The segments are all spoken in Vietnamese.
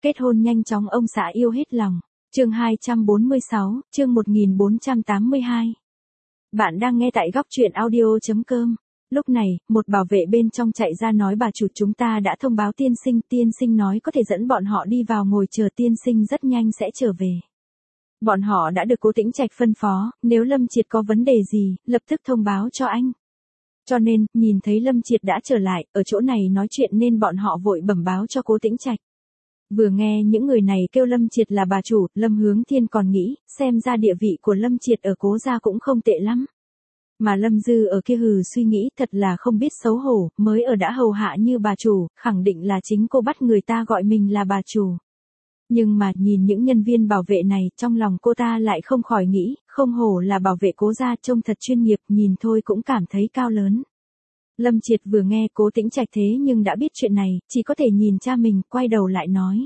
Kết hôn nhanh chóng ông xã yêu hết lòng. Chương 246, chương 1482. Bạn đang nghe tại góc truyện audio.com. Lúc này, một bảo vệ bên trong chạy ra nói bà chủ chúng ta đã thông báo tiên sinh nói có thể dẫn bọn họ đi vào ngồi chờ tiên sinh rất nhanh sẽ trở về. Bọn họ đã được Cố Tĩnh Trạch phân phó, nếu Lâm Triệt có vấn đề gì, lập tức thông báo cho anh. Cho nên, nhìn thấy Lâm Triệt đã trở lại, ở chỗ này nói chuyện nên bọn họ vội bẩm báo cho Cố Tĩnh Trạch. Vừa nghe những người này kêu Lâm Triệt là bà chủ, Lâm Hướng Thiên còn nghĩ, xem ra địa vị của Lâm Triệt ở Cố gia cũng không tệ lắm. Mà Lâm Dư ở kia suy nghĩ thật là không biết xấu hổ, mới ở đã hầu hạ như bà chủ, khẳng định là chính cô bắt người ta gọi mình là bà chủ. Nhưng mà nhìn những nhân viên bảo vệ này, trong lòng cô ta lại không khỏi nghĩ, không hổ là bảo vệ Cố gia trông thật chuyên nghiệp, nhìn thôi cũng cảm thấy cao lớn. Lâm Triệt vừa nghe Cố Tĩnh Trạch thế nhưng đã biết chuyện này, chỉ có thể nhìn cha mình, quay đầu lại nói.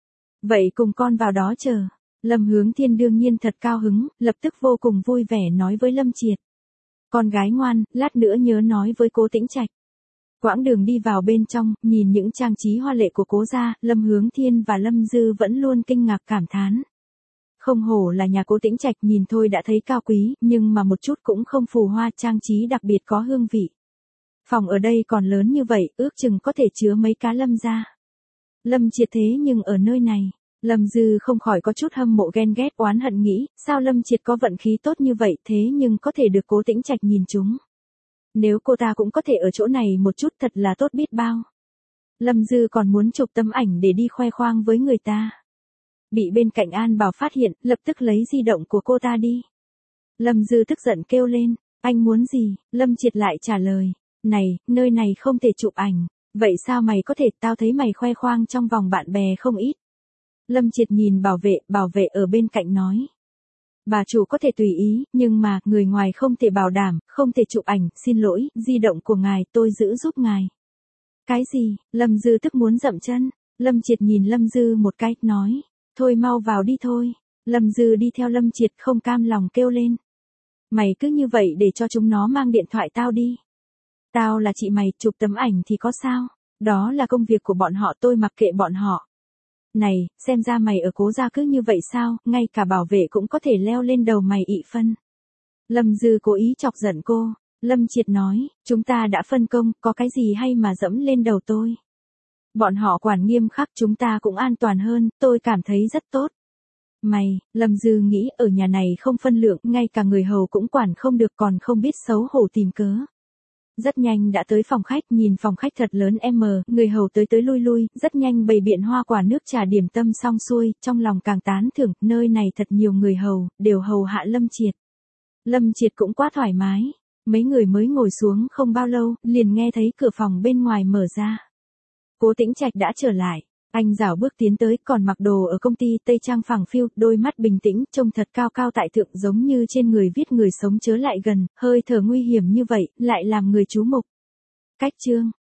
Vậy cùng con vào đó chờ. Lâm Hướng Thiên đương nhiên thật cao hứng, lập tức vô cùng vui vẻ nói với Lâm Triệt. Con gái ngoan, lát nữa nhớ nói với Cố Tĩnh Trạch. Quãng đường đi vào bên trong, nhìn những trang trí hoa lệ của Cố gia, Lâm Hướng Thiên và Lâm Dư vẫn luôn kinh ngạc cảm thán. Không hổ là nhà Cố Tĩnh Trạch, nhìn thôi đã thấy cao quý, nhưng mà một chút cũng không phù hoa, trang trí đặc biệt có hương vị. Phòng ở đây còn lớn như vậy, ước chừng có thể chứa mấy cá Lâm gia. Lâm Triệt thế nhưng ở nơi này, Lâm Dư không khỏi có chút hâm mộ ghen ghét oán hận nghĩ, sao Lâm Triệt có vận khí tốt như vậy thế nhưng có thể được Cố Tĩnh Trạch nhìn chúng. Nếu cô ta cũng có thể ở chỗ này một chút thật là tốt biết bao. Lâm Dư còn muốn chụp tấm ảnh để đi khoe khoang với người ta. Bị bên cạnh An Bảo phát hiện, lập tức lấy di động của cô ta đi. Lâm Dư tức giận kêu lên, anh muốn gì? Lâm Triệt lại trả lời, này, nơi này không thể chụp ảnh. Vậy sao mày có thể, tao thấy mày khoe khoang trong vòng bạn bè không ít. Lâm Triệt nhìn bảo vệ ở bên cạnh nói. Bà chủ có thể tùy ý, nhưng mà, người ngoài không thể bảo đảm, không thể chụp ảnh, xin lỗi, di động của ngài tôi giữ giúp ngài. Cái gì? Lâm Dư tức muốn dậm chân. Lâm Triệt nhìn Lâm Dư một cái, nói, thôi mau vào đi thôi. Lâm Dư đi theo Lâm Triệt không cam lòng kêu lên. Mày cứ như vậy để cho chúng nó mang điện thoại tao đi. Tao là chị mày, chụp tấm ảnh thì có sao? Đó là công việc của bọn họ, tôi mặc kệ bọn họ. Này, xem ra mày ở Cố gia cứ như vậy sao, ngay cả bảo vệ cũng có thể leo lên đầu mày ị phân. Lâm Dư cố ý chọc giận cô. Lâm Triệt nói, chúng ta đã phân công, có cái gì hay mà dẫm lên đầu tôi. Bọn họ quản nghiêm khắc, chúng ta cũng an toàn hơn, tôi cảm thấy rất tốt. Mày, Lâm Dư nghĩ ở nhà này không phân lượng, ngay cả người hầu cũng quản không được, còn không biết xấu hổ tìm cớ. Rất nhanh đã tới phòng khách, nhìn phòng khách thật lớn người hầu tới lui, rất nhanh bày biện hoa quả nước trà điểm tâm xong xuôi, trong lòng càng tán thưởng, nơi này thật nhiều người hầu, đều hầu hạ Lâm Triệt. Lâm Triệt cũng quá thoải mái, mấy người mới ngồi xuống không bao lâu, liền nghe thấy cửa phòng bên ngoài mở ra. Cố Tĩnh Trạch đã trở lại. Anh rảo bước tiến tới, còn mặc đồ ở công ty Tây Trang phẳng phiu, đôi mắt bình tĩnh, trông thật cao cao tại thượng, giống như trên người viết người sống chớ lại gần, hơi thở nguy hiểm như vậy, lại làm người chú mục. Cách chương